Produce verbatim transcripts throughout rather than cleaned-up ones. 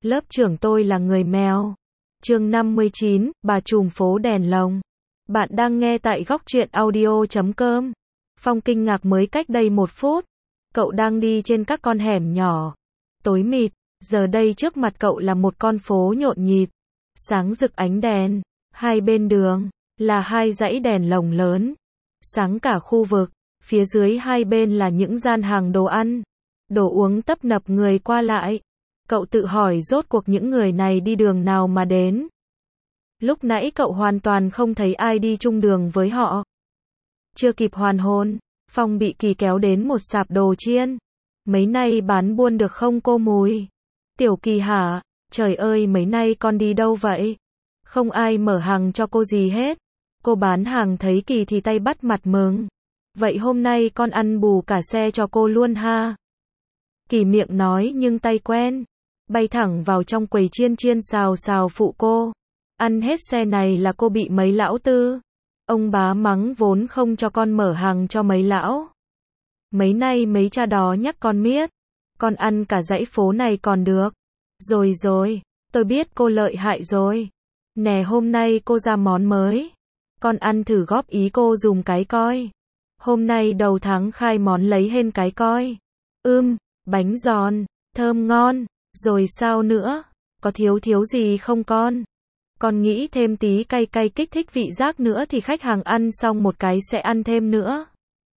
Lớp trưởng tôi là người mèo. Chương năm mươi chín, bà trùm phố đèn lồng. Bạn đang nghe tại góc truyện audio chấm com. Phong kinh ngạc mới cách đây một phút. Cậu đang đi trên các con hẻm nhỏ. Tối mịt, giờ đây trước mặt cậu là một con phố nhộn nhịp. Sáng rực ánh đèn. Hai bên đường là hai dãy đèn lồng lớn. Sáng cả khu vực. Phía dưới hai bên là những gian hàng đồ ăn, đồ uống tấp nập người qua lại. Cậu tự hỏi rốt cuộc những người này đi đường nào mà đến. Lúc nãy cậu hoàn toàn không thấy ai đi chung đường với họ. Chưa kịp hoàn hồn, Phong bị Kỳ kéo đến một sạp đồ chiên. Mấy nay bán buôn được không cô Mùi? Tiểu Kỳ hả? Trời ơi mấy nay con đi đâu vậy? Không ai mở hàng cho cô gì hết. Cô bán hàng thấy Kỳ thì tay bắt mặt mừng. Vậy hôm nay con ăn bù cả xe cho cô luôn ha. Kỳ miệng nói nhưng tay quen. Bay thẳng vào trong quầy chiên chiên xào xào phụ cô. Ăn hết xe này là cô bị mấy lão tư. Ông bá mắng vốn không cho con mở hàng cho mấy lão. Mấy nay mấy cha đó nhắc con miết. Con ăn cả dãy phố này còn được. Rồi rồi, tôi biết cô lợi hại rồi. Nè hôm nay cô ra món mới. Con ăn thử góp ý cô dùng cái coi. Hôm nay đầu tháng khai món lấy hên cái coi. Ưm, bánh giòn, thơm ngon, rồi sao nữa? Có thiếu thiếu gì không con? Con nghĩ thêm tí cay cay kích thích vị giác nữa thì khách hàng ăn xong một cái sẽ ăn thêm nữa.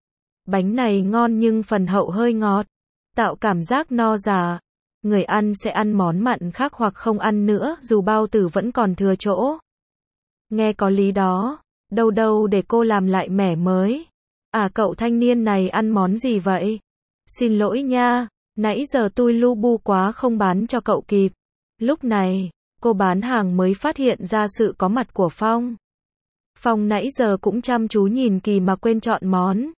Bánh này ngon nhưng phần hậu hơi ngọt, tạo cảm giác no già. Người ăn sẽ ăn món mặn khác hoặc không ăn nữa dù bao tử vẫn còn thừa chỗ. Nghe có lý đó, đâu đâu để cô làm lại mẻ mới. À cậu thanh niên này ăn món gì vậy? Xin lỗi nha, nãy giờ tôi lu bu quá không bán cho cậu kịp. Lúc này, cô bán hàng mới phát hiện ra sự có mặt của Phong. Phong nãy giờ cũng chăm chú nhìn Kỳ mà quên chọn món.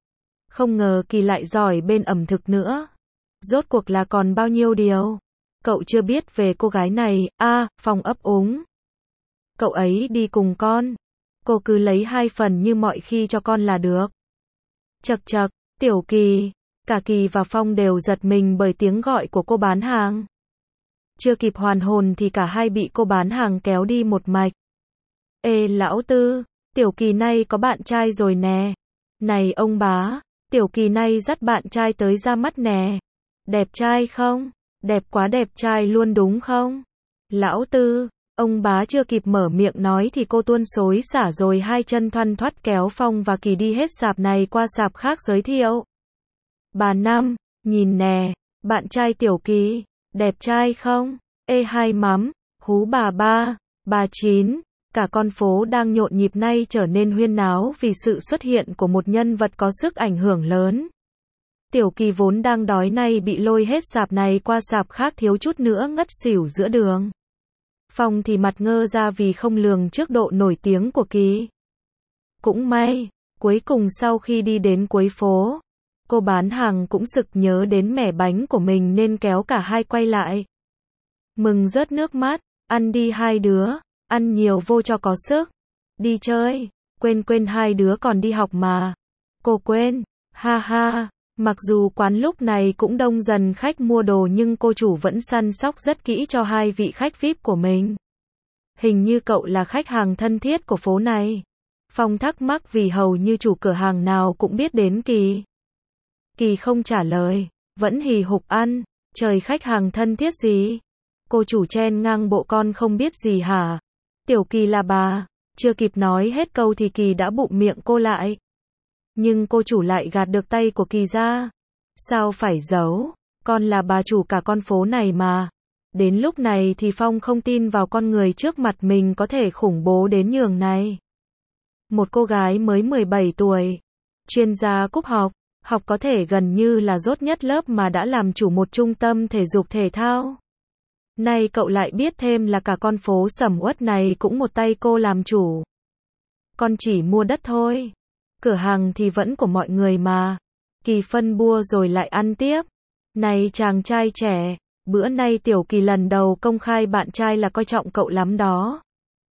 Không ngờ Kỳ lại giỏi bên ẩm thực nữa. Rốt cuộc là còn bao nhiêu điều cậu chưa biết về cô gái này. A, à, Phong ấp úng. Cậu ấy đi cùng con. Cô cứ lấy hai phần như mọi khi cho con là được. Chậc chậc, Tiểu Kỳ. Cả Kỳ và Phong đều giật mình bởi tiếng gọi của cô bán hàng. Chưa kịp hoàn hồn thì cả hai bị cô bán hàng kéo đi một mạch. Ê lão tư, Tiểu Kỳ nay có bạn trai rồi nè. Này ông bá, Tiểu Kỳ nay dắt bạn trai tới ra mắt nè. Đẹp trai không? Đẹp quá đẹp trai luôn đúng không? Lão tư, ông bá chưa kịp mở miệng nói thì cô tuôn xối xả rồi hai chân thoăn thoắt kéo Phong và Kỳ đi hết sạp này qua sạp khác giới thiệu. Bà Năm, nhìn nè, bạn trai Tiểu Kỳ, đẹp trai không? Ê hai mắm, hú bà ba, bà Chín, cả con phố đang nhộn nhịp nay trở nên huyên náo vì sự xuất hiện của một nhân vật có sức ảnh hưởng lớn. Tiểu Kỳ vốn đang đói nay bị lôi hết sạp này qua sạp khác thiếu chút nữa ngất xỉu giữa đường. Phong thì mặt ngơ ra vì không lường trước độ nổi tiếng của Kỳ. Cũng may, cuối cùng sau khi đi đến cuối phố, cô bán hàng cũng sực nhớ đến mẻ bánh của mình nên kéo cả hai quay lại. Mừng rớt nước mắt, ăn đi hai đứa, ăn nhiều vô cho có sức. Đi chơi, quên quên hai đứa còn đi học mà. Cô quên, ha ha, mặc dù quán lúc này cũng đông dần khách mua đồ nhưng cô chủ vẫn săn sóc rất kỹ cho hai vị khách vi ai pi của mình. Hình như cậu là khách hàng thân thiết của phố này. Phong thắc mắc vì hầu như chủ cửa hàng nào cũng biết đến Kỳ. Kỳ không trả lời, vẫn hì hục ăn. Trời khách hàng thân thiết gì? Cô chủ chen ngang bộ con không biết gì hả? Tiểu Kỳ là bà. Chưa kịp nói hết câu thì Kỳ đã bụm miệng cô lại. Nhưng cô chủ lại gạt được tay của Kỳ ra. Sao phải giấu? Con là bà chủ cả con phố này mà. Đến lúc này thì Phong không tin vào con người trước mặt mình có thể khủng bố đến nhường này. Một cô gái mới mười bảy tuổi. Chuyên gia cúp học. Học có thể gần như là dốt nhất lớp mà đã làm chủ một trung tâm thể dục thể thao. Nay cậu lại biết thêm là cả con phố sầm uất này cũng một tay cô làm chủ. Con chỉ mua đất thôi. Cửa hàng thì vẫn của mọi người mà. Kỳ phân bua rồi lại ăn tiếp. Này chàng trai trẻ, bữa nay Tiểu Kỳ lần đầu công khai bạn trai là coi trọng cậu lắm đó.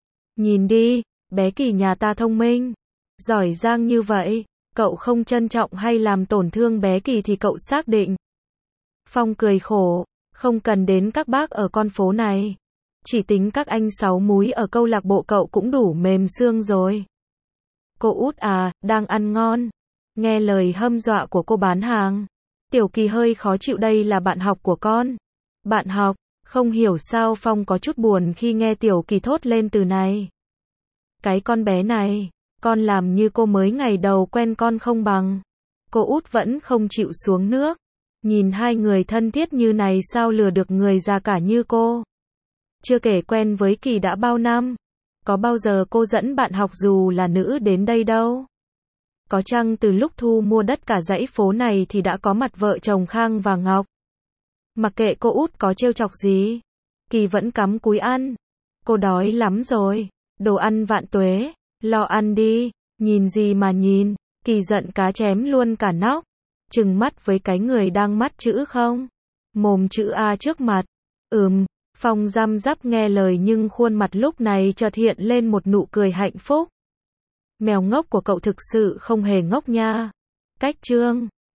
Nhìn đi, bé Kỳ nhà ta thông minh, giỏi giang như vậy. Cậu không trân trọng hay làm tổn thương bé Kỳ thì cậu xác định. Phong cười khổ, Không cần đến các bác ở con phố này. Chỉ tính các anh sáu múi ở câu lạc bộ cậu cũng đủ mềm xương rồi. Cô út à, đang ăn ngon. Nghe lời hâm dọa của cô bán hàng. Tiểu Kỳ hơi khó chịu, đây là bạn học của con. Bạn học, không hiểu sao Phong có chút buồn khi nghe Tiểu Kỳ thốt lên từ này. Cái con bé này, con làm như cô mới ngày đầu quen con không bằng. Cô út vẫn không chịu xuống nước. Nhìn hai người thân thiết như này sao lừa được người già cả như cô. Chưa kể quen với Kỳ đã bao năm. Có bao giờ cô dẫn bạn học dù là nữ đến đây đâu. Có chăng từ lúc thu mua đất cả dãy phố này thì đã có mặt vợ chồng Khang và Ngọc. Mặc kệ cô út có trêu chọc gì, Kỳ vẫn cắm cúi ăn. Cô đói lắm rồi. Đồ ăn vạn tuế, lo ăn đi. Nhìn gì mà nhìn, Kỳ giận cá chém luôn cả nóc. Trừng mắt với cái người đang mắt chữ không. Mồm chữ A trước mặt. Ừm, Phong răm rắp nghe lời nhưng khuôn mặt lúc này chợt hiện lên một nụ cười hạnh phúc. Mèo ngốc của cậu thực sự không hề ngốc nha. Cách chương